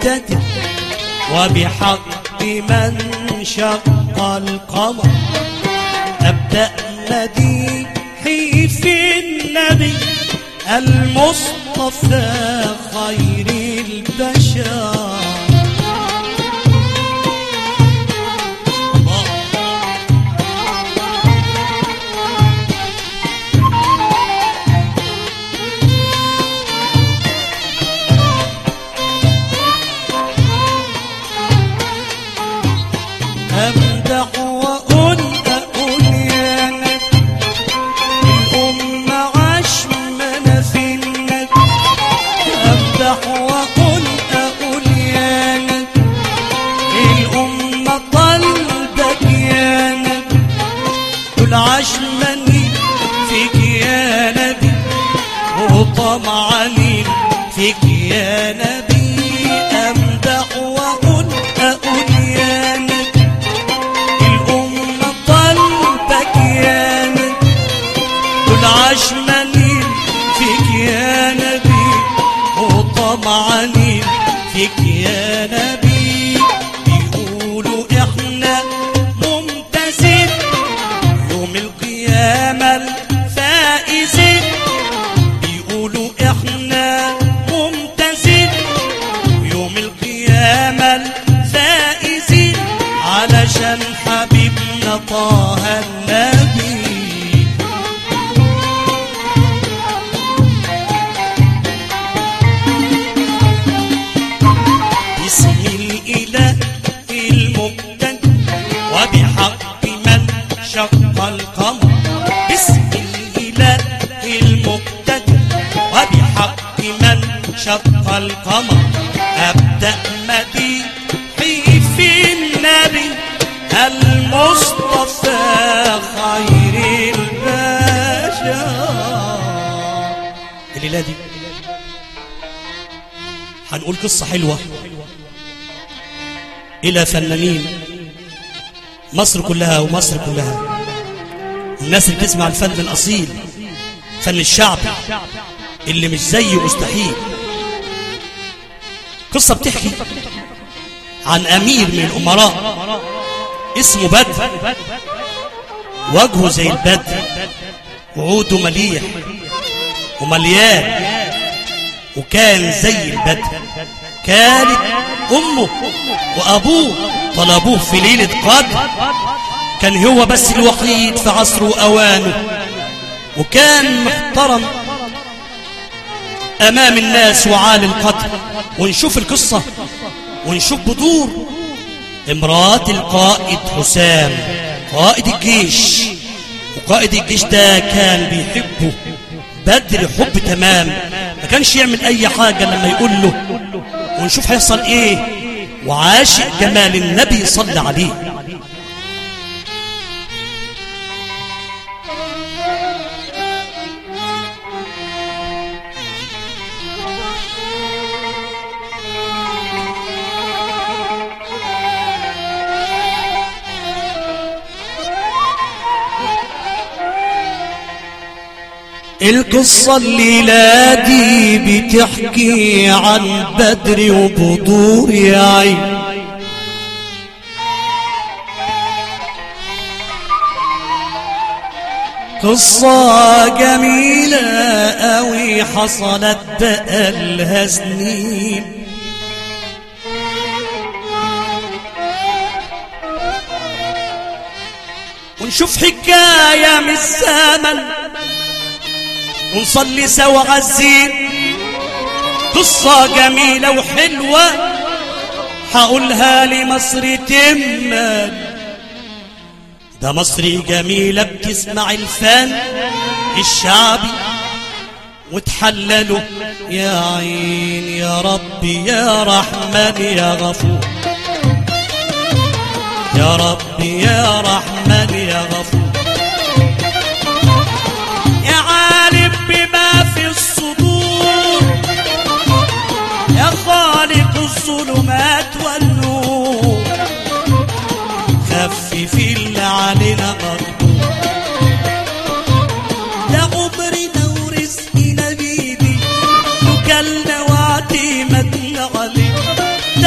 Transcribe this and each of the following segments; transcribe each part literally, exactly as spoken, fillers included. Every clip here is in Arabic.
المبتدئ وبحق من شق القمر أبدأ مديحي في النبي المصطفى خير البشر. أمدح وأقول أقول يا نبي الأمة عشمنا في النبي. أمدح وأقول أقول يا نبي الأمة طلبك يا نبي كل عشمني فيك يا نبي وطمعني فيك يا نبي. أمدح وأقول أقول يا نبي عشمني فيك يا نبي وطمعني فيك يا نبي. بيقولوا احنا ممتازين يوم القيامة الفائزين. بيقولوا احنا ممتازين يوم القيامة الفائزين علشان حبيبنا طه النبي. وبحق من شق القمر باسم الإله المبتدئ وبحق من شق القمر أبدأ مديحي في النبي المصطفى خير البشر. الليلة دي هنقول قصة حلوة إلى فنانين مصر كلها ومصر كلها الناس اللي بتسمع الفن الأصيل فن الشعب اللي مش زيه مستحيل. قصة بتحكي عن أمير من الأمراء اسمه بدر وجهه زي البدر وعوده مليح ومليان وكان زي البدر. كانت أمه وأبوه طلبوه في ليلة قدر. كان هو بس الوحيد في عصره وأوانه وكان محترم أمام الناس وعالي القدر. ونشوف القصة ونشوف بدور امرأة القائد حسام قائد الجيش. وقائد الجيش ده كان بيحبه بدر حب تمام ما كانش يعمل أي حاجة لما يقول له. ونشوف هيحصل ايه وعاشق جمال النبي صلى عليه. القصة الليلة دي بتحكي عن بدر وبدور يا عين. قصة جميلة قوي حصلت بقالها سنين. ونشوف حكاية من الزمن ونصلي سوا عالزين. قصة جميلة وحلوة هقولها لمصر تمل. ده مصر جميلة بتسمع الفن الشعبي وتحلله يا عين يا ربي يا رحمن يا غفور. يا ربي يا رحمن يا غفور. يا عالم بما في الصدور يا خالق الظلمات والنور. خفف اللي علينا مقدور. ده عمرنا ورزقنا بيدي وكلنا واعتمدنا عليه.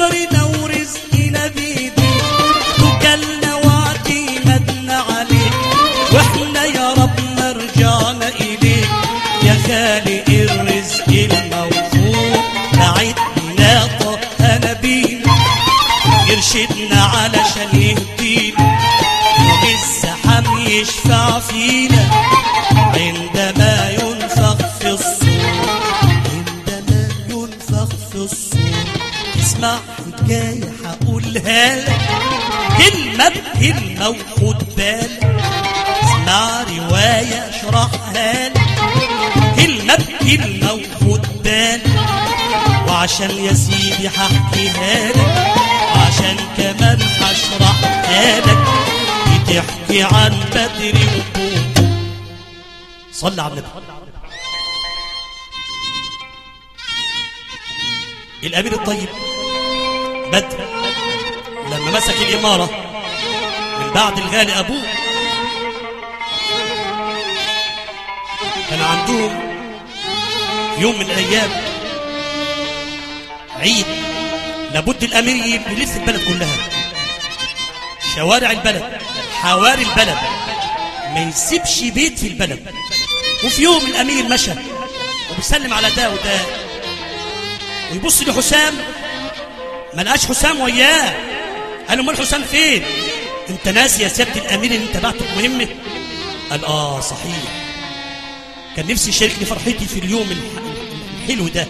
صبرنا ورزقنا بيدي، توكلنا واعتمدنا عليك، واحنا يا ربنا رجعنا إليك يا خالق الرزق الموفور. بعدنا طهنا بينا، يرشدنا علشان يهدينا، يوم الزحام يشفع فينا، عندما ينفخ في الصور، عندما ينفخ في الصور. اسمع حكاية هقولها لك، كلمة بكلمة وخد بالك، اسمع رواية اشرحها لك، كلمة بكلمة وخد بالك. وعشان يا سيدي هحكيها لك، وعشان كمان هشرحها لك، بتحكي عن بدر وقوم. صلى على النبي. الأمير الطيب بدر لما مسك الإمارة من بعد الغالي أبوه، كان عندهم يوم من الأيام عيد، لابد الأمير يلف البلد كلها، شوارع البلد، حواري البلد، ما يسيبش بيت في البلد. وفي يوم الأمير مشى وبيسلم على ده وده، ويبص لحسام ما لقاش حسام وياه. قال له امال حسام فين؟ انت ناسي يا سيادة الأمير ان انت بعتك مهمة؟ قال اه صحيح، كان نفسي يشاركني فرحتي في اليوم الحلو ده.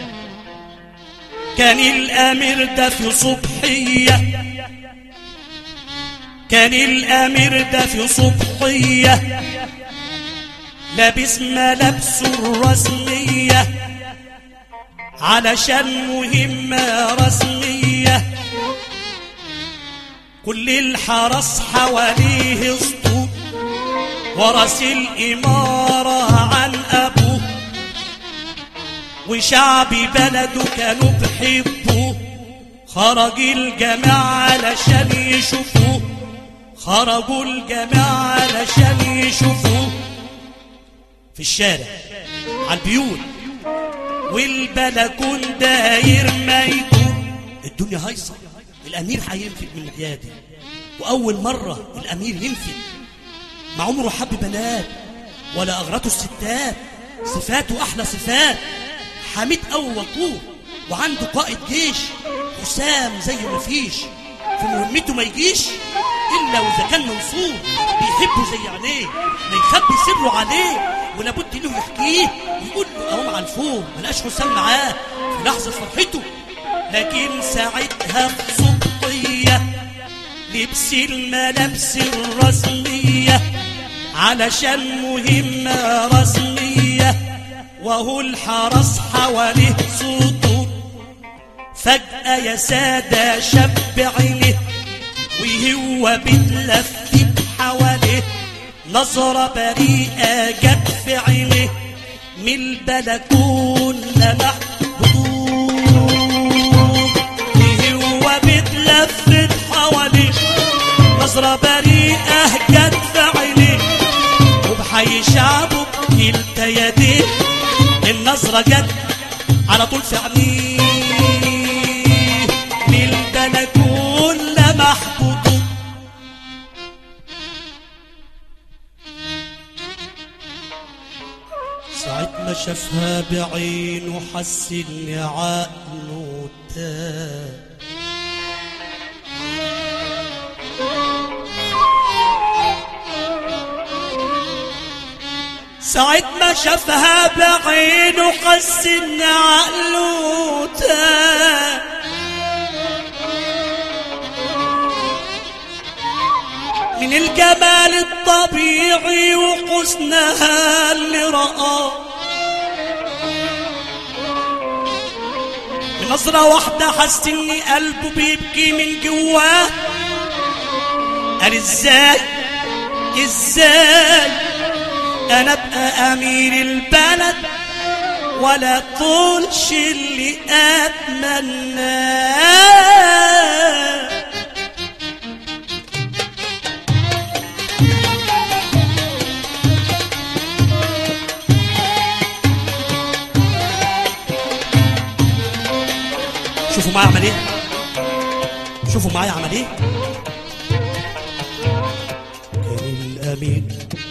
كان الأمير ده في صبحية، كان الأمير ده في صبحية، لابس ملابسه الرسمية علشان مهمة رسمية. كل الحرس حواليه اسطول، ورث الإمارة عن أبوه، وشعب بلده كانوا بحبوه. خرج الجماعة علشان يشوفوه، خرجوا الجماعة علشان يشوفوه في الشارع على البيوت والبلكون داير ميتو. الدنيا هايصة، الأمير هينفد من العيادة، وأول مرة الأمير ينفد. ما عمره حب بنات ولا أغرته الستات، صفاته أحلى صفات، حميد أو وقور، وعنده قائد جيش حسام زي ما فيش، في مهمته ما يجيش إلا وإذا كان منصور، بيحبه زي عينيه، ما يخبي سره عليه، ولابد له يحكيه ويقول له أهو مع الفوق. ملقاش حسام معاه في لحظة فرحته، لكن ساعتها في صبحية لبس الملابس الرسمية علشان مهمة رسمية، وهو الحرس حواليه صوته. فجأة يا سادة شاب عينيه وهو بتلفت حواليه، نظرة بريئة جت في عينيه، من البلكون لمح بدون، وهو بتلفت حواليه، نظرة بريئة جت في عينيه، وبحي شعبه كلتا يديه، النظرة جت على طول في عينيه، من البلكون لمح بدون. ساعة ما شافها بعينه حس ان عقله تاه، ساعة ما شافها بعينه حس ان عقله تاه، من الجمال الطبيعي وحسنها اللي رآه، بنظرة واحدة حس ان قلبه بيبكي من جواه. قال ازاي ازاي انا ابقى امير البلد ولا طولش اللي اتمناه؟ شوفوا معايا عمل ايه. شوفوا معايا عمل ايه. كان الامير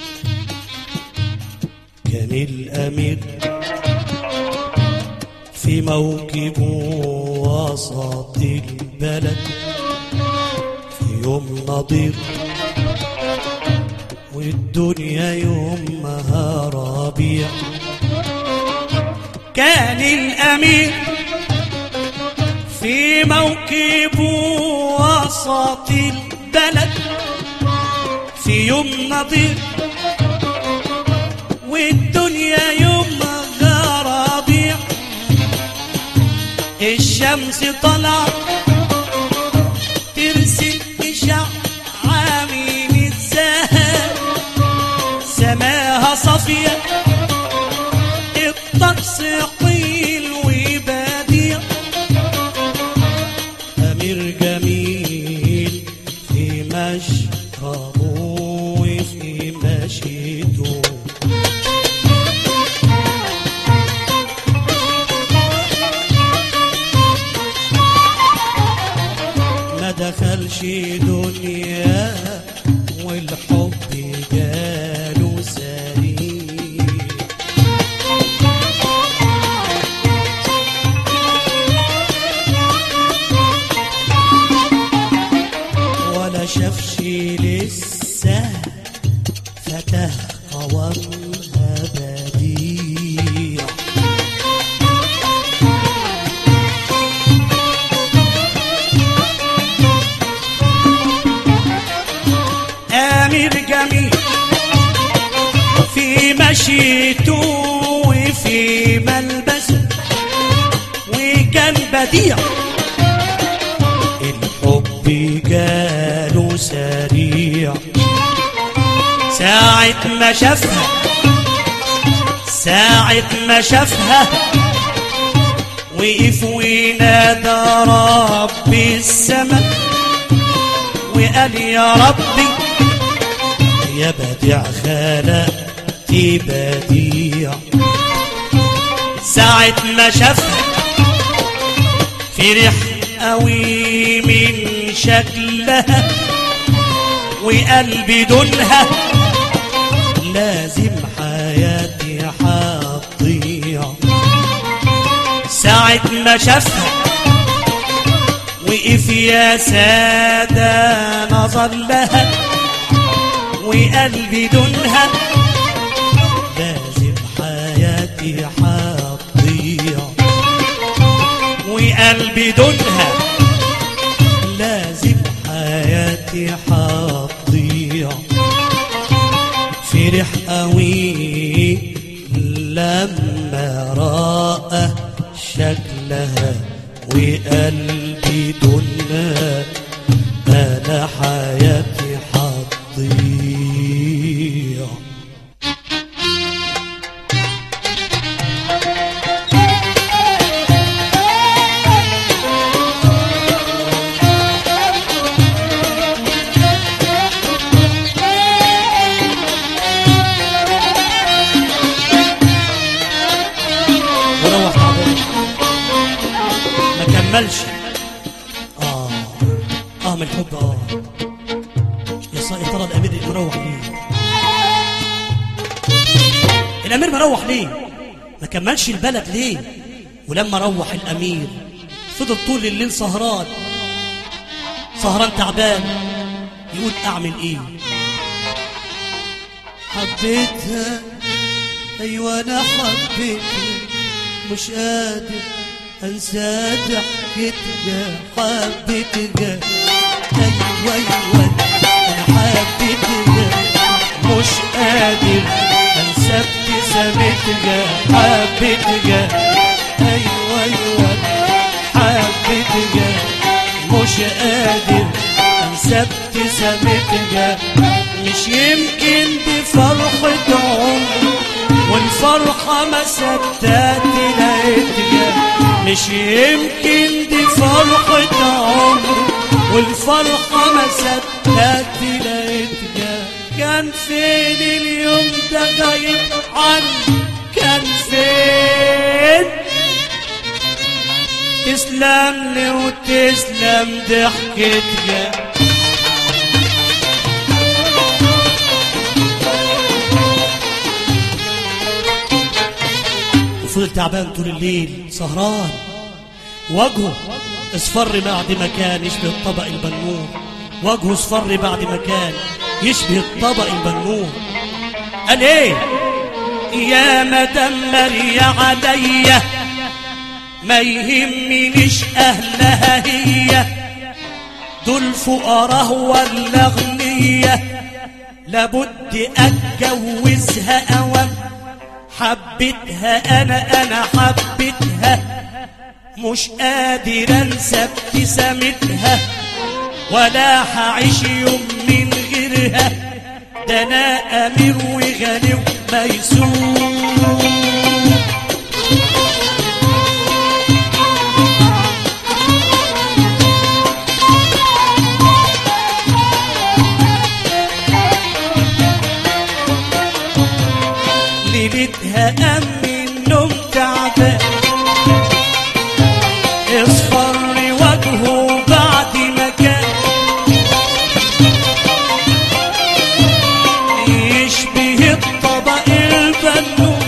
كان الامير في موكب وسط البلد في يوم نضير، والدنيا يومها ربيع. كان الأمير في موكب وسط البلد في يوم نضير، والدنيا يومها ربيع. الشمس طلعت ترسم إشعاع من الزهر، سماها صافية الطقس قيل وبديع. أمير جميل في مشربه وفي مشيته، ما دخلش دنيا والحب جاله سريع. ولا شافش لسه فتاه قوامها بديع. أمير جميل في مشيته وفي ملبسه وكان بديع. الحب جاله سريع ساعة ما شافها، ساعة ما شافها وقف ونادى رب السماء وقال يا ربي يا بديع خلقتي بديع. ساعة ما شافها فرح قوي من شكلها وقال بدونها لازم حياتي هتضيع. ساعة ما شافها وقف يا سادة نظر لها وقال بدونها لازم حياتي هتضيع. وقال بدونها لازم حياتي هتضيع. فرح قوي لما رأى شكلها وقال بدونها أنا حياتي هتضيع. وروح تعبان ما كملش. آه آه من الحب. آه يا ترى الأمير مروح ليه؟ الأمير مروح ليه؟ ما كملش البلد ليه؟ ولما روح الأمير فضل طول الليل سهران سهران تعبان يقول أعمل إيه؟ حبيتها أيوة أنا حبيتها مش قادر أنسى ضحكتها. حبيتها أيوة أيوة أنا حبيتها مش قادر أنسى ابتسامتها. حبيتها أيوة أيوة حبيتها مش قادر أنسى ابتسامتها. مش يمكن دي فرحة عمري والفرحة ما صدقت لقيتها. مش يمكن دي فرحة عمري والفرحة ما صدقت لقيتها. كان فين اليوم ده غايب عني؟ كان فين؟ تسلم لي وتسلم ضحكتك. وفضل تعبان طول الليل سهران، وجهه اصفر بعد ما كان يشبه الطبق البنور، وجهه اصفر بعد ما كان يشبه الطبق البنور. قال ايه؟ يا مدمر يا عليا ما يهمنيش اهلها هي، دول فقراء ولا اغنية، لابد اتجوزها اوام. حبيتها انا انا حبيتها، مش قادر انسى ابتسامتها، ولا هعيش يوم من غيرها، ده انا امير وغني وميسور. ليلتها قام من النوم تعبان، اصفر وجهه بعد ما كان يشبه الطبق البنور.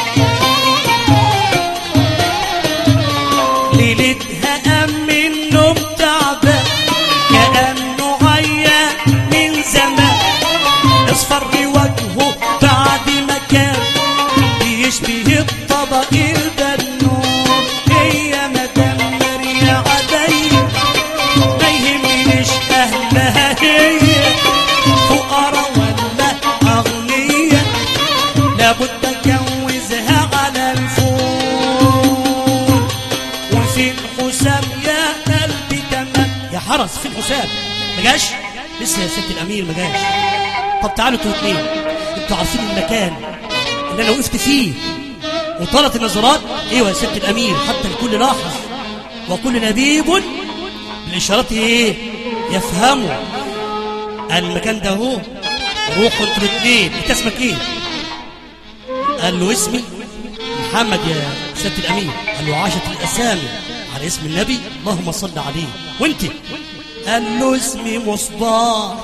ليلتها قام من النوم تعبان كأنه عيان من زمان، اصفر وجهه بعد ما كان يشبه الطبق البنور. هي مدمر يا عليا ما يهمنيش اهلها هي، فقراء ولا اغنية، لابد اتجوزها على الفول. وفين حسام يا قلبي تمام؟ يا حرس فين حسام؟ ما جاش لسه يا ست الامير ما جاش. طب تعالوا انتوا الاثنين، انتوا عارفين المكان اللي انا وقفت فيه وطالت النظرات؟ ايوه يا ست الامير، حتى الكل لاحظ وكل لبيب بالاشارات ايه يفهموا. المكان ده اهو، روحوا انتوا الاثنين. انت اسمك ايه؟ قال له اسمي محمد يا ست الامير. قال له عاشت الاسامي على اسم النبي، اللهم صل عليه. وانت؟ قال له اسمي مصباح.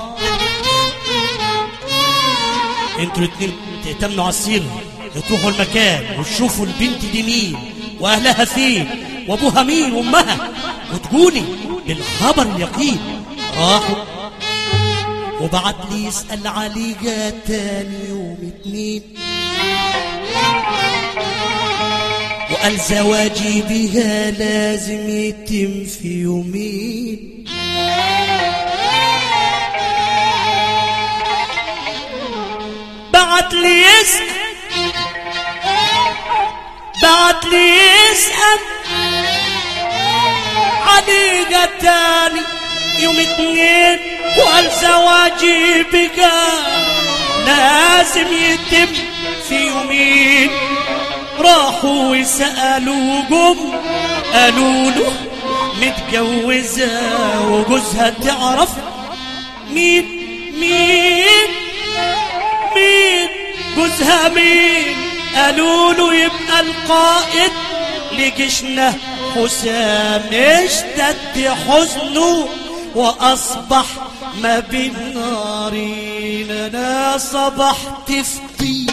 انتوا الاثنين تأتمنوا على السير، تروحوا المكان وتشوفوا البنت دي مين واهلها فين وابوها مين وامها، وتقولي بالخبر اليقين. راحوا وبعت لي يسأل علي، جا تاني يوم اتنين وقال زواجي بها لازم يتم في يومين. بعت لي يسأل بعت لي يسأل علي، جا تاني يوم اتنين وقال زواجي بقى لازم يتم في يومين. راحوا وسألوا جم قالوا له متجوزة وجوزها تعرف مين مين مين جوزها مين؟ قالوا له يبقى القائد لجيشنا حسام. اشتد حزنه وأصبح ما بين نارين. أنا صبحت في طين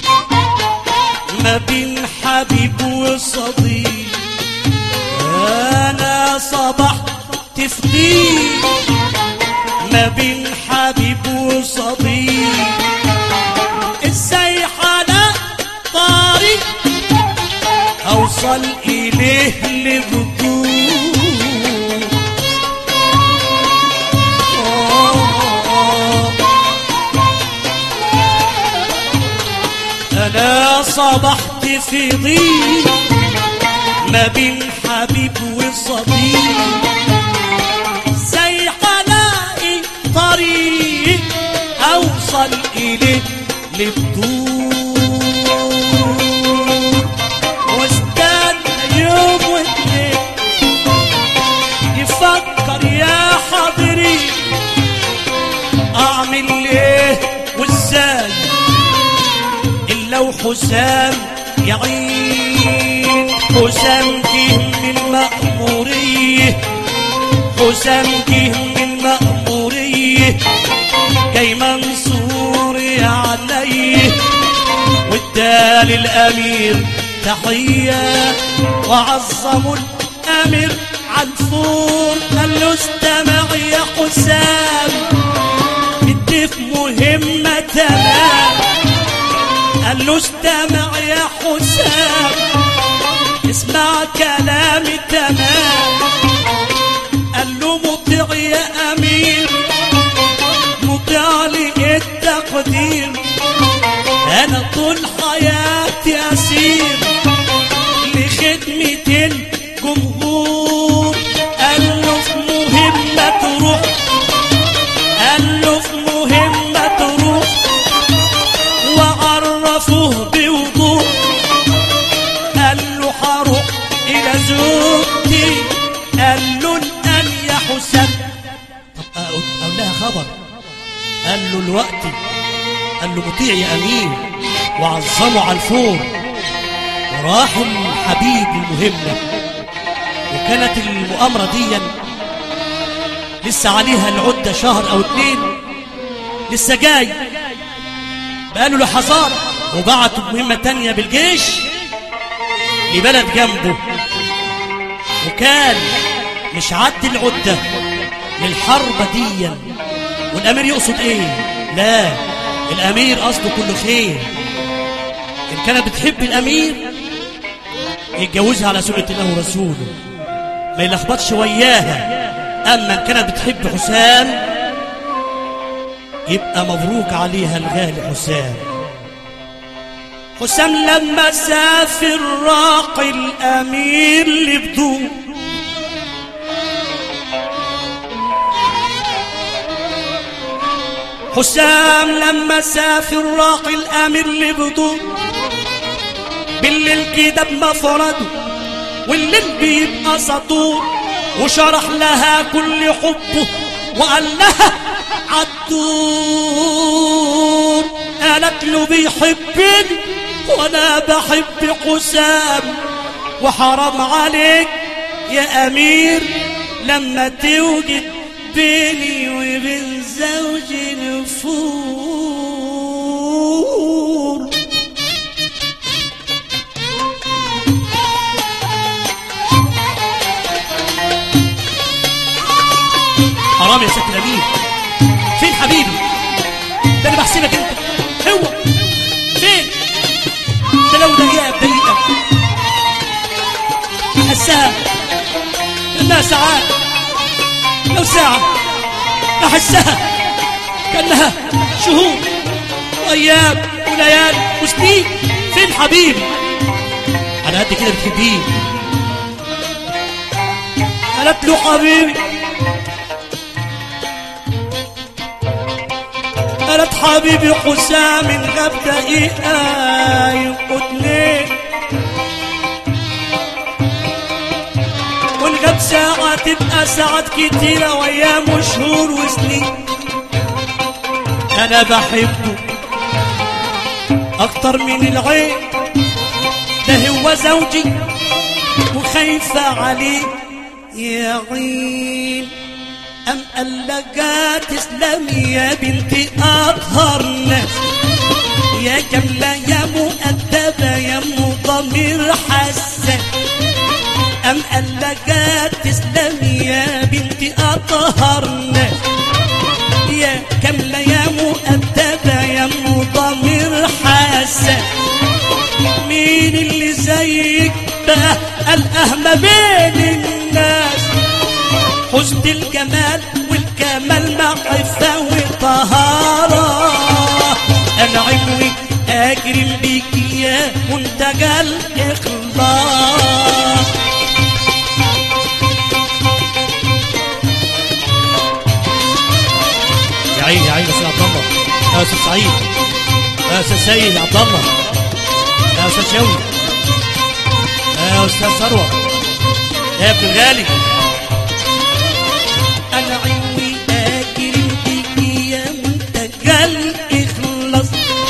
ما بين حبيب وصديق، أنا صبحت في طين ما بين حبيب وصديق. ازاي على طريق اوصل اليه لبطول؟ انا صبحت في ضيق ما بين حبيب وصديق. ازاي الاقي طريق اوصل اليه لبطول؟ واستنى يوم واتنين يفكر يا حاضرين اعمل ايه وازاي الا وحسام يعين. حسام فيه من مأمور المأمورية، حسام جه من المأمورية جاي منصور يا عينيه، وادى للأمير تحية وعظموا الأمير عنفور. قال له استمع يا حسام بدي في مهمة تمام. قال له استمع يا حسام اسمع كلامي تمام. قال له مطيع يا أمير مطيع لي التقدير، أنا طول حياتي أسير لخدمة الجمهور. قال له في مهمة تروح، قال له في مهمة تروح وعرفوه بوضوح. قال له حروح إلى زوجتي، قال له الآن يا حسام. طب أقول لها خبر؟ قال له الوقت، قال له مطيع يا أمير وعظمه على الفور. وراح الحبيب المهمة، وكانت المؤامرة دي لسه عليها العدة شهر أو اتنين، لسه جاي بقاله لحظات. وبعتوا مهمة تانية بالجيش لبلد جنبه، وكان مش عد العدة للحرب دي. والأمير يقصد إيه؟ لا، الأمير قصده كله خير. إن كانت بتحب الأمير يتجوزها على سنة الله ورسوله، ما يلخبطش وياها. أما إن كانت بتحب حسام يبقى مبروك عليها الغالي حسام. حسام لما سافر راق الأمير لبدو، حسام لما سافر راق الأمير لبدو. بالليل كده بمفرده والليل بيبقى سطور، وشرح لها كل حبه وقال لها عالدور. قالت له بيحبني وانا بحب حسام، وحرام عليك يا امير لما توجد بيني وبين زوجي نفور. حرام يا ست الامير، فين حبيبي؟ ده انا بحسبك انت هو فين؟ ده لو دقيقه بدقيقه احسها انها ساعات، لو ساعه احسها كانها شهور وايام وليالي وسنين. فين حبيبي؟ على قد كده بتحبيه. قالت له حبيبي، قالت حبيبي حسام إن غاب دقيقة ينقضني، وإن غاب ساعة تبقى ساعات كتيرة وأيام وشهور وسنين. أنا بحبه أكتر من العين، ده هو زوجي وخايفة عليه يا عين. أم قال لها تسلمي يا بنتي أطهر ناس، يا جملة يا مؤدبة يا ضمير حساس. أم قال لها تسلمي يا بنتي أطهر ناس، يا جملة يا مؤدبة يا ضمير حساس. مين اللي زيك بقى الأهم بين الناس؟ حسن الجمال والكمال مع عفة وطهارة. أنا عمري أجرم بيك يا منتج الإخلاص. يا عيني يا عيني يا سيد عبد الله، يا أستاذ سعيد، يا أستاذ سيد عبد الله، يا أستاذ شوقي، يا أستاذ ثروت، يا ابن الغالي. أنا عيني أجرم بيك يا منتج الإخلاص.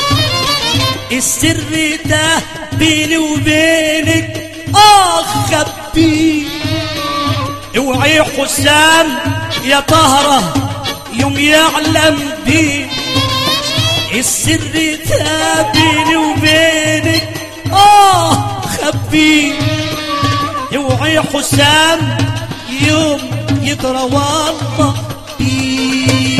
السر ده بيني وبينك آه خبيه، اوعي اوعي حسام يا طهرة يوم يعلم بيه السر ده بيني وبينك اه خبيه. اوعي حسام يوم يدرى والله بيه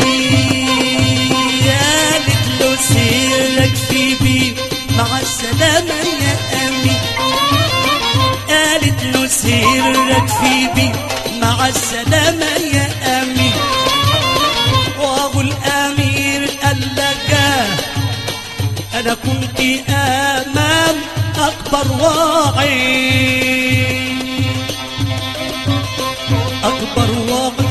قالت له سيرك في بيه مع السلامة يا أمي. قالت له سيرك في بيه مع السلامة يا أمي. وابو الأمير قال لك أنا كنت أمام أكبر واعي أكبر واعي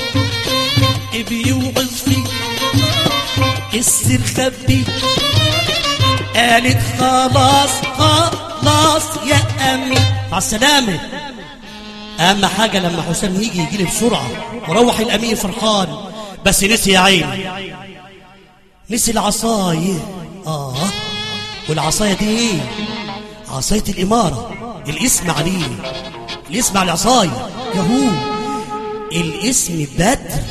بيوعظ فيه السر خبي. قالت خلاص خلاص يا أمي مع السلامة. أهم حاجة لما حسام يجي يجي لي بسرعة وروح الأمير فرحان، بس نسي يا عيني، نسي العصاية. آه والعصاية دي إيه؟ عصاية الإمارة، الاسم عليه، الاسم على العصاية يهو، الاسم بدر.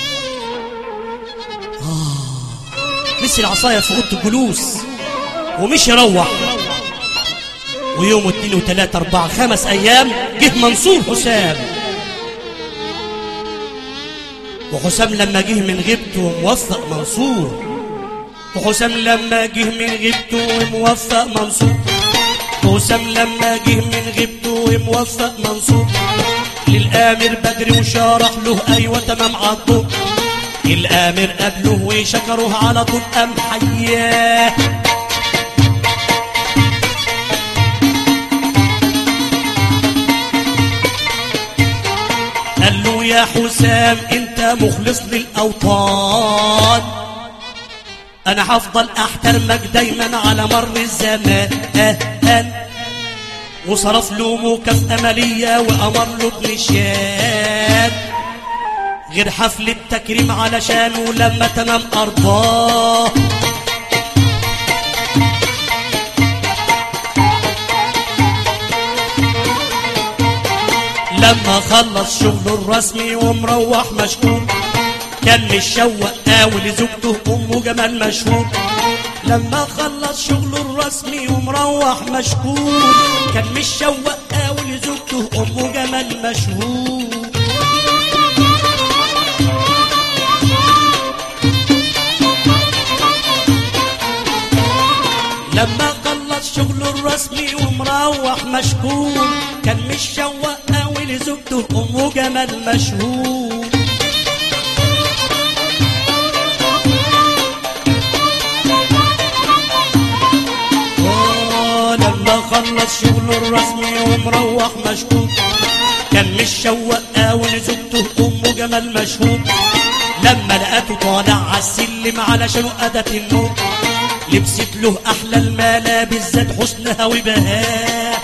آه نسي العصاية في أوضة الجلوس ومش يروح. ويوم واثنين وثلاثة أربعة خمس أيام جه منصور حسام. وحسام لما جه من غيبته موفق منصور. وحسام لما جه من غيبته موفق منصور. حسام لما جه من غيبته موفق منصور للآمر بدر وشارح له أيوة تمام عالطول. الآمر قبله وشكره على طول قام حياه. قال له يا حسام انت مخلص للأوطان، انا هفضل احترمك دايما على مر الزمان. وصرف له مكافأة مالية وامر له ابن شاب غير حفل التكريم علشانه لما تمام ارضاه. لما خلص شغله الرسمي ومروح مشكور كان مشوق قوي لزوجته أمه جمال مشهور. لما خلص شغله الرسمي ومروح مشكور كان مشوق قوي لزوجته أمه جمال مشهور. لما خلص شغله الرسمي ومروح مشكور كان مشوق قوي لزوجته أمه جمال مشهور. خلص شغله الرسمي ومروح مشكور كان مشوق قوي لزوجته أمه جمال مشهور. لما لقته طالع عالسلم علشان أداة النور لبست له أحلى الملابس ذات حسنها وبهاء.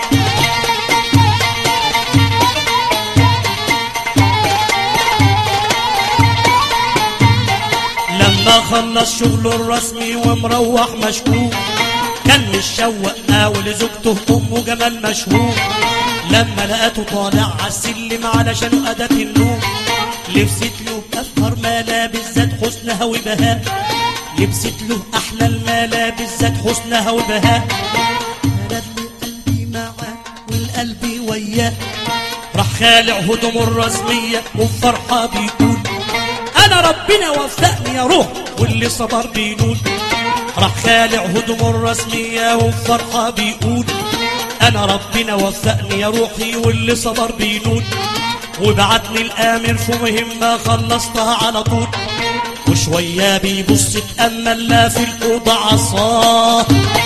لما خلص شغله الرسمي ومروح مشكور كان مشوق قوي لزوجته أمه جمال مشهور. لما لقته طالع عالسلم علشان أداة النور لبست له أفخر ملابس ذات حسنها وبهاء. لبست له أحلى الملابس ذات حسنها وبهاء. أنا قلبي معاه والقلب وياه راح خالع هدومه الرسمية وبفرحة بيقول أنا ربنا وفقني يا روح واللي صبر بينول. راح خالع هدومه الرسمية وبفرحة بيقول أنا ربنا وفقني يا روحي واللي صبر بينول. وبعتني الآمر في مهمة خلصتها على طول. وشوية بيبص اتأمل لا في الأوضة عصاه.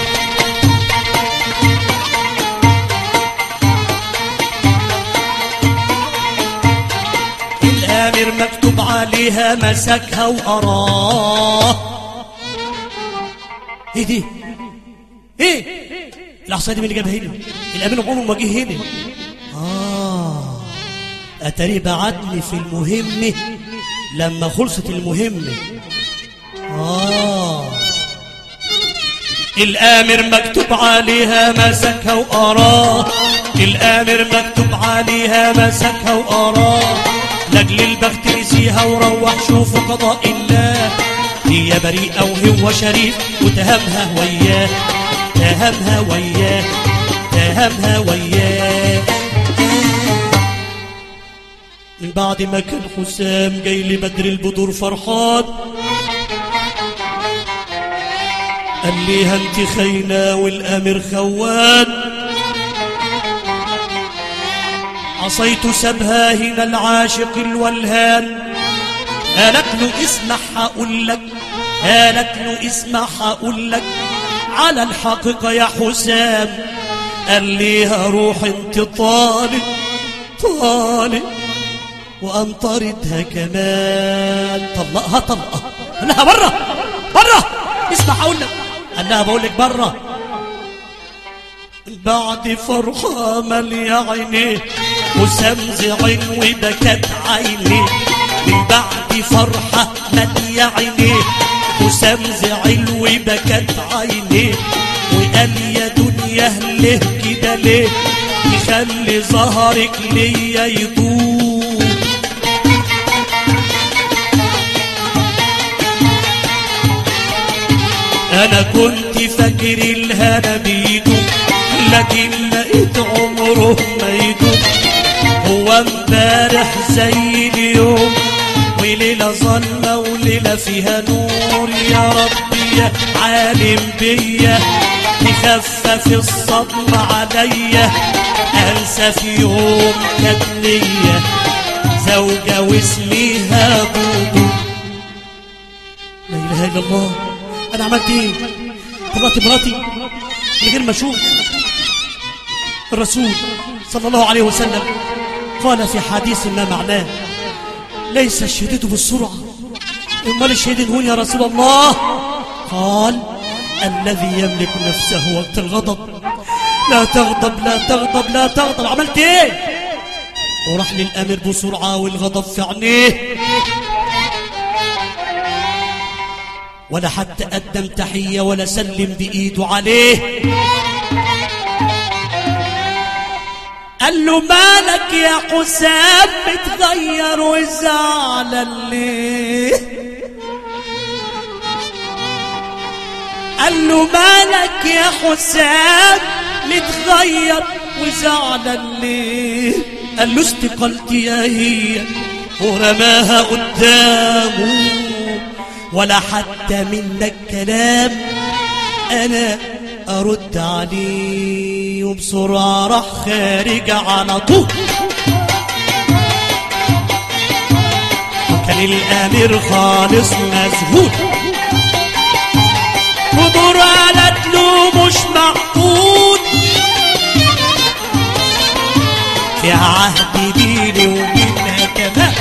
الآمر مكتوب عليها مسكها وقراه. ايه دي؟ ايه؟ العصاية دي مين اللي جابها هنا؟ الأمين عمره ما جه هنا. آه أتاري بعتني في المهمة لما خلصت المهمة. آه الآمر مكتوب عليها مسكها وقراه. الآمر مكتوب عليها مسكها وقراه. لاجل البخت نسيها وروح شوف قضاء الله. هي بريئة وهو شريف وتهمها وياه، تهمها وياه، تهمها وياه. من بعد ما كان حسام جاي لبدر البدور فرحان، قال ليها انت خاينة والامير خوان، عصيت سبها هنا العاشق الولهان. قالت له اسمع هقول لك، قالت له اسمع هقول لك على الحقيقة يا حسام. قال ليها روح انت طالب طالب وانطردها كمان. طلقها طلقة، قال لها برا برا، اسمع هقول لك. قال لها بقول لك برا. بعد فرحة مالية عينيه حسام زعل وبكت عينيه. من بعد فرحة مالية عينيه حسام زعل وبكت عينيه. وقال يا دنيا ليه كده ليه تخلي ظهرك ليا يطول. انا كنت فاكر الهنا بيدوم لكن لقيت عمره ما يدوم. هو امبارح زي اليوم وليلة ظلمة وليلة فيها نور. يا ربي يا عالم بيا تخفف الصدمة عليا، انسى في يوم كانت ليا زوجة واسميها دودو. لا اله الا الله، انا عملت ايه؟ طلعت مراتي من غير ما اشوف. الرسول صلى الله عليه وسلم قال في حديث ما معناه ليس الشديد بالسرعة، امال الشديد هون يا رسول الله؟ قال الذي يملك نفسه وقت الغضب. لا تغضب لا تغضب لا تغضب. عملت ايه؟ وراح للامير بسرعة والغضب في عينيه، ولا حتى قدم تحية ولا سلم بإيده عليه. قال له مالك يا حسام متغير وزعلان ليه؟ قال له مالك يا حسام متغير وزعلان ليه؟ قال له استقلتي يا هي ورماها قدامه ولا حتى منك كلام انا ارد عليه. وبسرعة راح خارج على طول. وكان الامير خالص مذهول ودور قالت له مش معقول في عهد بيني وبينها كمان.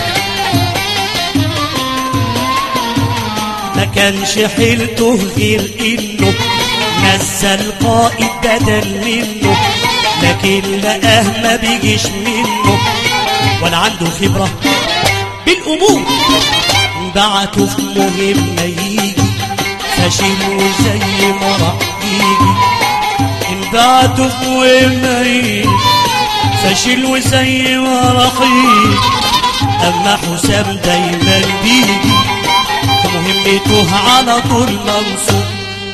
ما كانش حيلته غير انه نزل قائد بدل منه، لكن لقاه ما بيجيش منه ولا عنده خبرة بالأمور. بعته في مهمة يجي فاشل وزي ما راح يجي. بعته في مهمة يجي فاشل وزي ما راح يجي. أما حسام دايما بيجي في مهمته على طول منصور.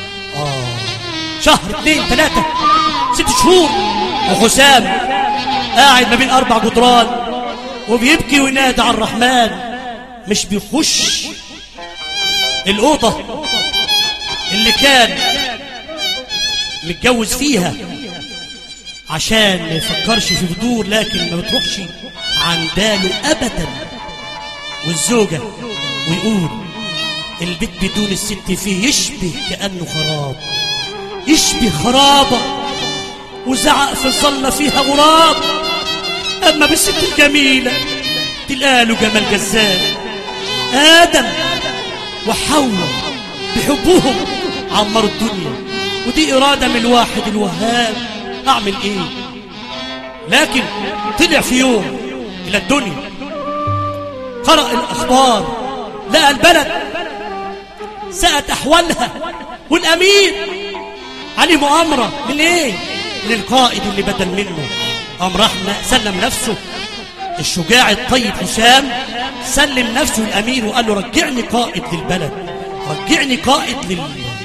شهر اتنين تلاتة ست شهور وحسام قاعد ما بين اربع جدران وبيبكي وينادي على الرحمن. مش بيخش الاوضه اللي كان متجوز فيها عشان ما يفكرش في بدور، لكن ما بتروحش عن باله ابدا. والزوجه ويقول البيت بدون الست فيه يشبه كانه خراب، يشبه خرابة وزعق في الظلة فيها غراب. أما بالست الجميلة تلقاله جمال جذاب. آدم وحواء بحبهم عمروا الدنيا، ودي إرادة من الواحد الوهاب. أعمل إيه؟ لكن طلع في يوم إلى الدنيا، قرأ الأخبار، لقى البلد سأت أحوالها، والأمير عليه مؤامرة من ايه؟ من القائد اللي بدل منه. قام راح سلم نفسه الشجاع الطيب حسام سلم نفسه الأمير وقال له رجعني قائد للبلد، رجعني قائد لل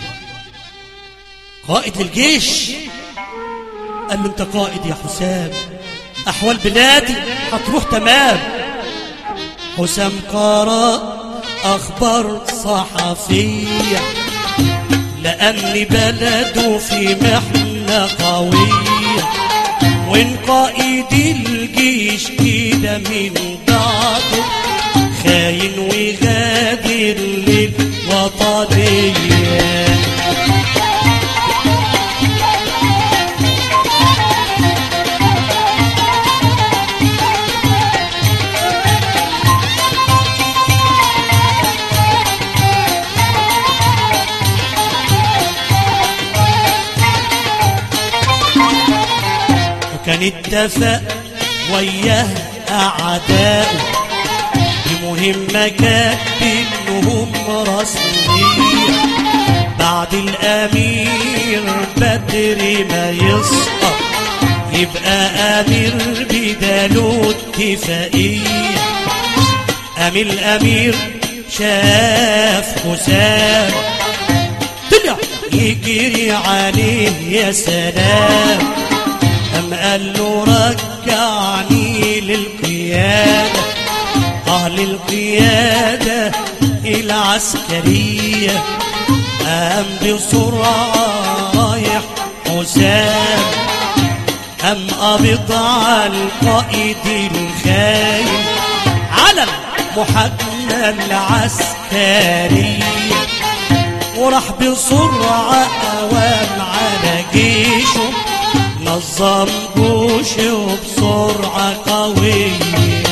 قائد للجيش. قال له انت قائد يا حسام، أحوال بلادي هتروح تمام. حسام قرأ أخبار صحفية لأن بلده في محنة قوية، وإن قائد الجيش كده من بعده خاين وغادر للوطنية. كان اتفق وياه أعداؤه بمهمة كانت إنهم رسمية، بعد الأمير بدر ما يسقط يبقى أمير بداله اتفاقية. قام الأمير شاف حسام طلع يجري عليه يا سلام، أم قال له رجعني للقيادة، اه للقيادة العسكرية. قام بسرعة رايح حسام، قام قبض على القائد الخاين على المحاكمة العسكرية، وراح بسرعة قوام على جيشه، نظم جيشه بسرعة قوية.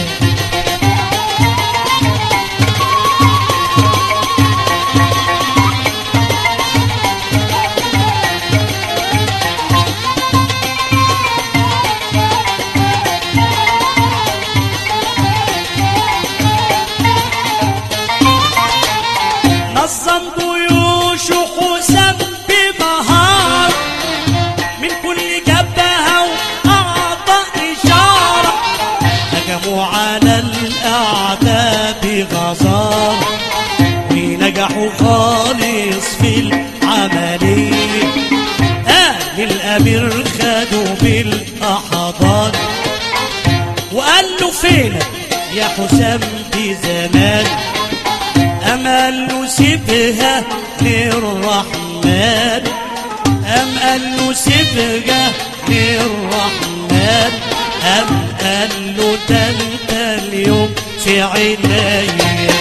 نظم جيوشه حسام بمهارة من كل جبهة وأعطى إشارة، هجموا على الأعداء بغزارة ونجحوا خالص في العملية. أهل الأمير خدوا بالأحضان وقال له فينك يا حسام دي زمان، أمل له سيبها للرحمن، أم قال له سيبها للرحمن، أم قال له ده انت اليوم في عينيا.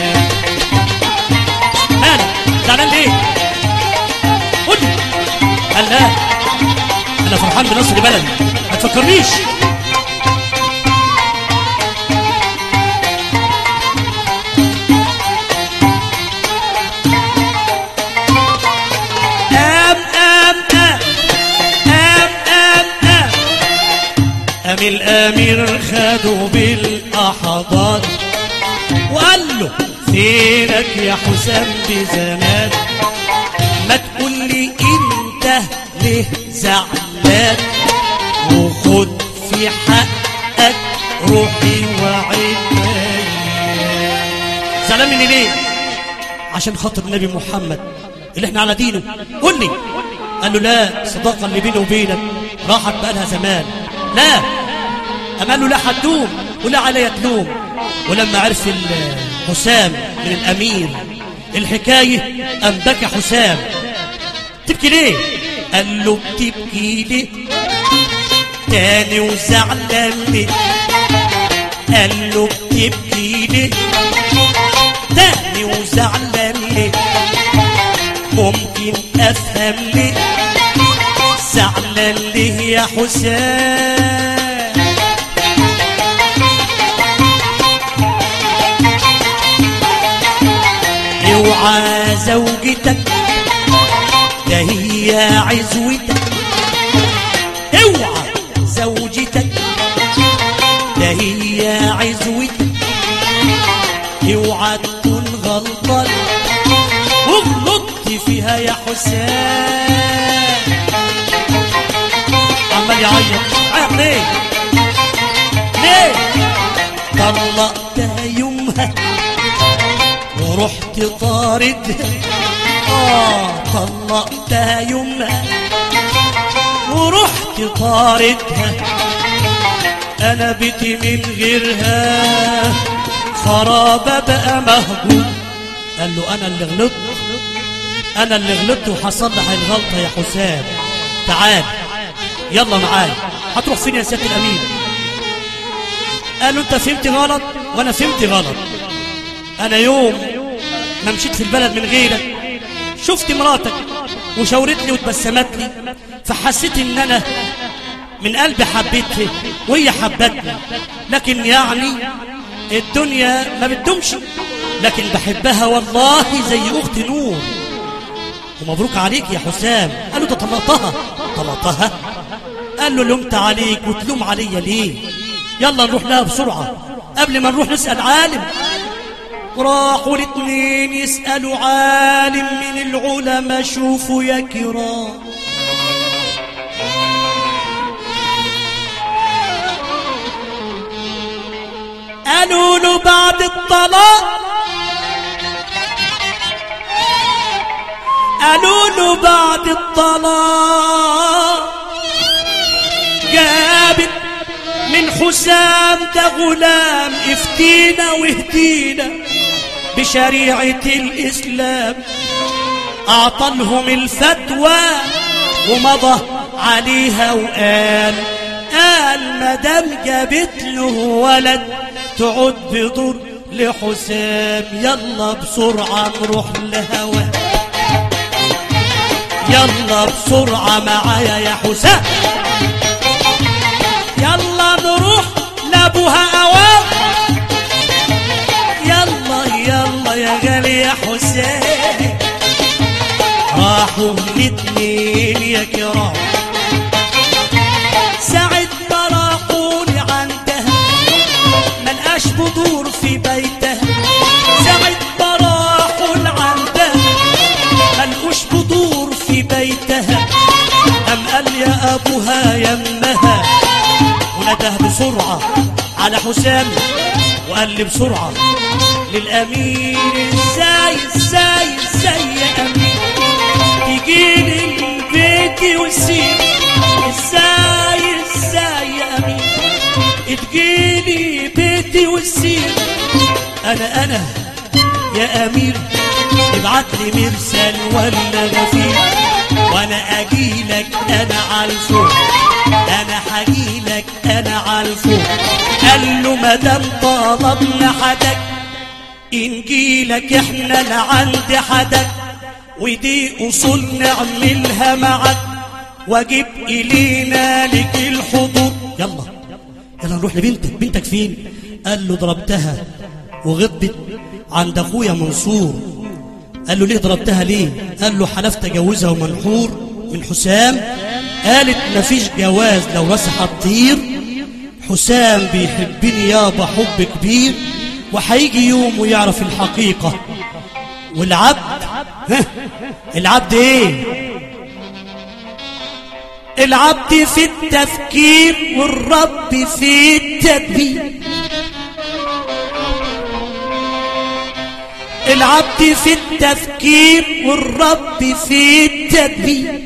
مالك زعلان ليه؟ قول لي. قال لا أنا فرحان بنصر بلدي، ما تفكرنيش. قام الأمير خدوا بالأحضان وقال له فينك يا حسام بزمان، ما تقول لي انت ليه زعلان، وخد في حقك روحي وعيني. زعلان مني ليه؟ عشان خاطر النبي محمد اللي احنا على دينه. قول لي. قال له لا، الصداقة اللي بيني وبينك راحت بقالها زمان. لا، قال له لا حدوم ولا عليا تلوم. ولما عرف حسام من الأمير الحكاية قام بكى حسام. تبكي ليه؟ قال له بتبكي ليه تاني وزعلان ليه؟ قال له بتبكي ليه تاني وزعلان ليه؟ ممكن أفهم ليه زعلان ليه يا حسام؟ اوعى زوجتك ده هي عزوتك، اوعى زوجتك ده هي عزوتك، اوعى تكون غلطان وغلطت فيها يا حسام. عمال يعيط. عيط ليه؟ ليه؟ طلقتها يومها ورحت طاردها. آه طلقتها يومها ورحت طاردها. أنا بيتي من غيرها خرابة بقى مهجور. قال له أنا اللي غلطت، أنا اللي غلطت وحصلح الغلطة يا حسام. تعال يلا معايا. هتروح فين يا سيادة الأمين؟ قال له أنت فهمت غلط وأنا فهمت غلط. أنا يوم ما مشيت في البلد من غيرك شفت مراتك وشاورت لي وتبسمت لي، فحسيت إن أنا من قلبي حبيتها وهي حبتني. لكن يعني الدنيا ما بتدومش، لكن بحبها والله زي أخت نور. ومبروك عليك يا حسام. قال له ده طلقتها. طلقتها؟ قال له لومت عليك وتلوم عليا ليه؟ يلا نروح لها بسرعة قبل ما نروح نسأل عالم. راحوا الاتنين يسألوا عالم من العلماء. شوفوا يا كرام، قالوا له بعد الطلاق، قالوا له بعد الطلاق جابت من حسام ده غلام افتينا واهدينا بشريعة الإسلام. أعطلهم الفتوى ومضى عليها وقال قال مدام جابت له ولد تعود بضر لحسام. يلا بسرعة نروح لهوا، يلا بسرعة معايا يا حسام. يلا نروح لابوها أوام. يلا يلا يا غالي يا حسام. راحوا الاتنين يا كرام، ساعة ما راحوا لي عندها ملقاش بدور في بيتها. ساعة ما راحوا لعندها ملقوش بدور في بيتها. قام قال يا أبوها يمها ونده بسرعة على حسام وقال لي بسرعة للأمير ازاي ازاي ازاي يا أمير تجيلي البيت وسيب. ازاي ازاي يا أمير تجيلي بيتي وسيب. أنا أنا يا أمير ابعت لي مرسل ولا غفير وانا اجيلك انا عالفوق. انا حجيلك انا عالفوق. قال له مدام طلبنا حدك انجيلك احنا لعند حدك ودي اصول نعملها معك واجيب الينا لك الحضور. يلا يلا نروح لبنتك. بنتك فين؟ قال له ضربتها وغضبت عند اخويا منصور. قال له ليه ضربتها ليه؟ قال له حلفت اجوزها ومنحور من حسام. قالت مفيش جواز لو راسها تطير. حسام بيحبني يابا حب كبير وهيجي يوم ويعرف الحقيقة. والعبد ها العبد ايه؟ العبد في التفكير والرب في التدبير. العبد في التفكير والرب في التدبير.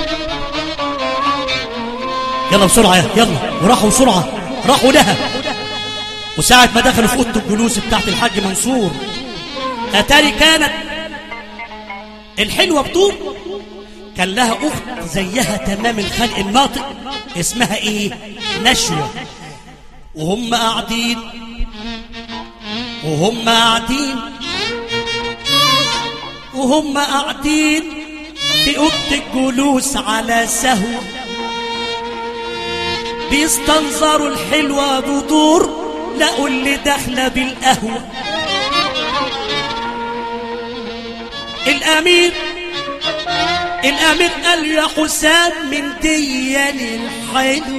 يلا بسرعة يلا. وراحوا بسرعة راحوا لها. وساعة ما دخلوا في اوضه الجلوس بتاعت الحاج منصور اتاري كانت الحلوة بطول كان لها اخت زيها تمام الخلق الناطق اسمها ايه؟ نشوة. وهم قاعدين وهم قاعدين وهم قاعدين في اوضه الجلوس على سهو بيستنظروا الحلوة بدور لقوا اللي داخله بالقهوة. الامير الامير قال يا حسام من ديان الحلو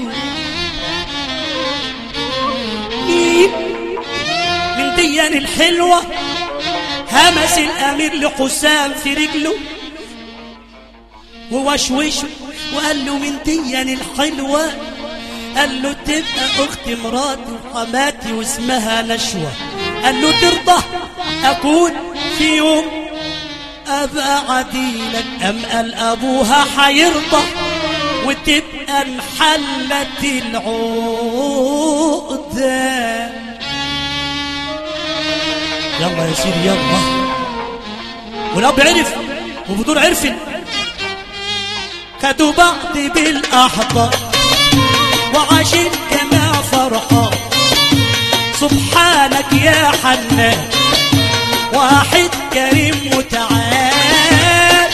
مين من ديان الحلوة. همس الامير لحسام في رجله ووشوشه وقال له من ديان الحلوة قال له تبقى اختي مراتي وحماتي واسمها نشوة. قال له ترضى اكون في يوم ابقى عديلك؟ ام قال ابوها حيرضى وتبقى انحلت العقدة. يلا يا سيدي يلا. والاب عرف وبدور عرفن، خدوا بعض بالاحضان وعاشت كما فرحان. سبحانك يا حنان واحد كريم متعال.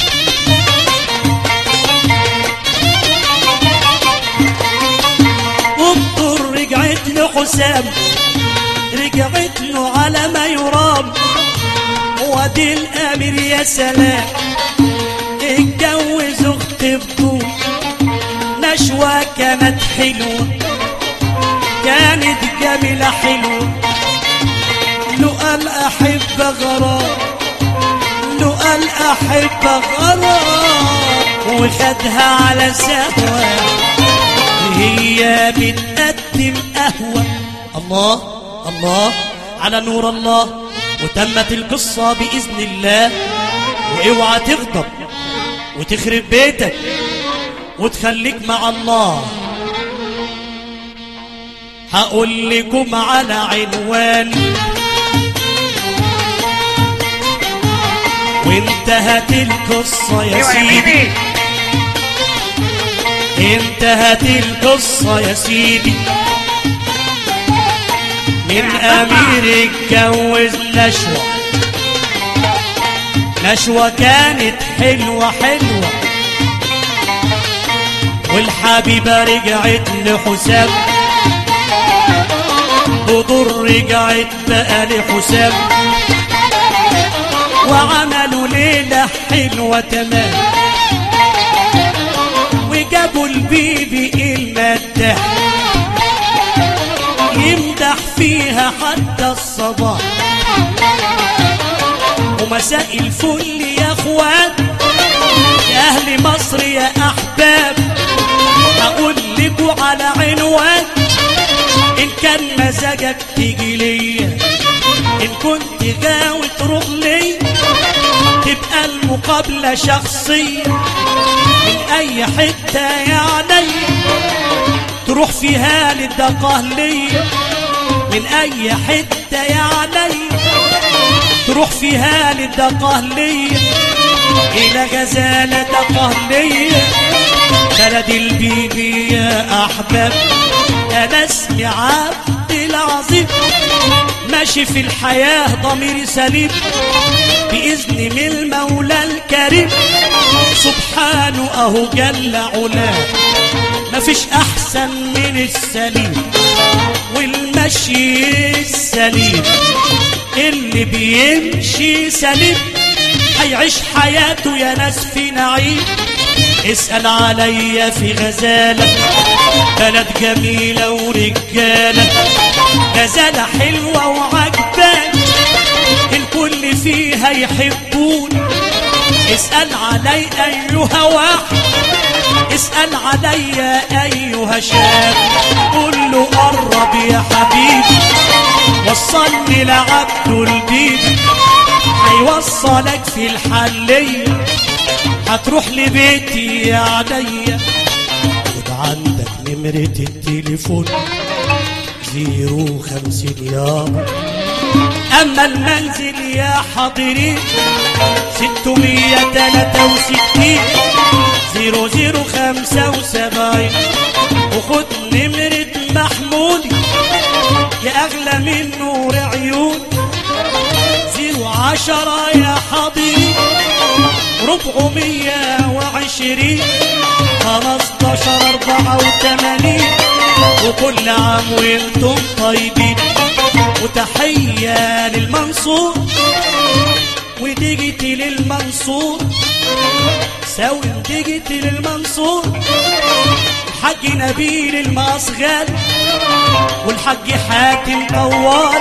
وبدور رجعت لحسام، رجعت له على ما يرام. وادي الامير يا سلام اتجوز اخت بطول. نشوة كانت حلوة، كانت جميلة حلوة. لو قال احب غرام، لو قال احب غرام. وخدها على سهوة هي بتقدم قهوة. الله الله على نور الله. وتمت القصة بإذن الله. واوعى تغضب وتخرب بيتك وتخليك مع الله. هقول لكم على عنوان وانتهت القصة يا سيدي، انتهت القصة يا سيدي. من امير اتجوز نشوة، نشوة كانت حلوة حلوة. والحبيبة رجعت لحسام، بدور رجعت بقى لحسام. وعملوا ليلة حلوة تمام، وجابوا البيبي المداح يمدح فيها حتى الصباح. ومساء الفل يا اخوان يا اهل مصر يا احباب. هقول لكوا على عنوان ان كان مزاجك تيجي ليا، ان كنت غاوي تروح ليا تبقى المقابلة شخصية. من اي حتة يعني تروح فيها للدقهلية، من اي حتة يعني تروح فيها للدقهلية الى غزالة دقهلية بلد البيبي يا احباب. انا اسمي عبد العظيم ماشي في الحياة ضميري سليم بإذن من المولى الكريم سبحانه اهو جل علاه. مفيش احسن من السليم والمشي السليم. اللي بيمشي سليم هيعيش حياته يا ناس في نعيم. اسأل عليا في غزالة بلد جميلة ورجالة، غزالة حلوة وعجبان الكل فيها يحبون. اسأل علي أيها واحد، اسأل عليا أيها شاب. قول له قرب يا حبيبي وصلني لعبد البيبي، هيوصلك في الحلية هتروح لبيتي يا عليا. خد عندك نمرة التليفون زيرو خمسين يابا. اما المنزل يا حاضرين ستمية تلاتة وستين زيرو زيرو خمسة وسبعين. وخد نمرة محمودي يا اغلى من نور عيون زيرو عشرة يا حاضرين ربعمية وعشرين خمستاشر اربعة وتمانين. وكل عام وانتم طيبين. وتحية للمنصور وديجيتي للمنصور ساوي ديجيتي للمنصور. الحاج نبيل المصغال والحاج حاتم طوال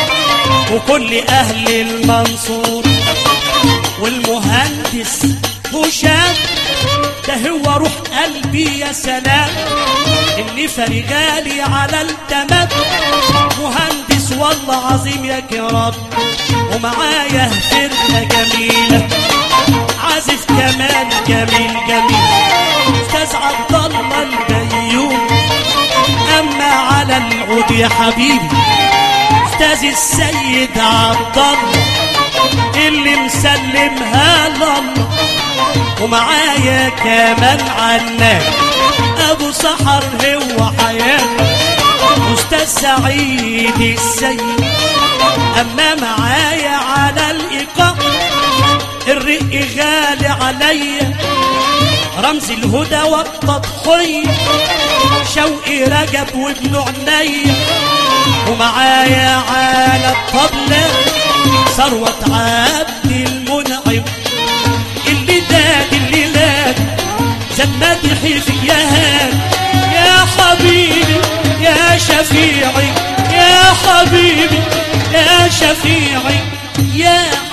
وكل اهل المنصور والمهندس هشام ده هو روح قلبي يا سلام، إني فرجالي على التمام، مهندس والله عظيم يا كرام، ومعايا فرقة جميلة، عازف كمان جميل جميل، أستاذ عبد الله البيوم. أما على العود يا حبيبي أستاذ السيد عبد الله اللي مسلمها لله، ومعايا كمان عنان أبو سحر هو حياتي، أستاذ سعيد السيد. أما معايا على الإيقاع الرق غالي عليا، رمز الهدى والتضحية شوقي رجب وابن عنيا، ومعايا على الطبلة ثروة عبد المنعم، اللي داد اللي لاد زاد مدحي في يا هاد يا حبيبي يا شفيعي، يا حبيبي يا شفيعي يا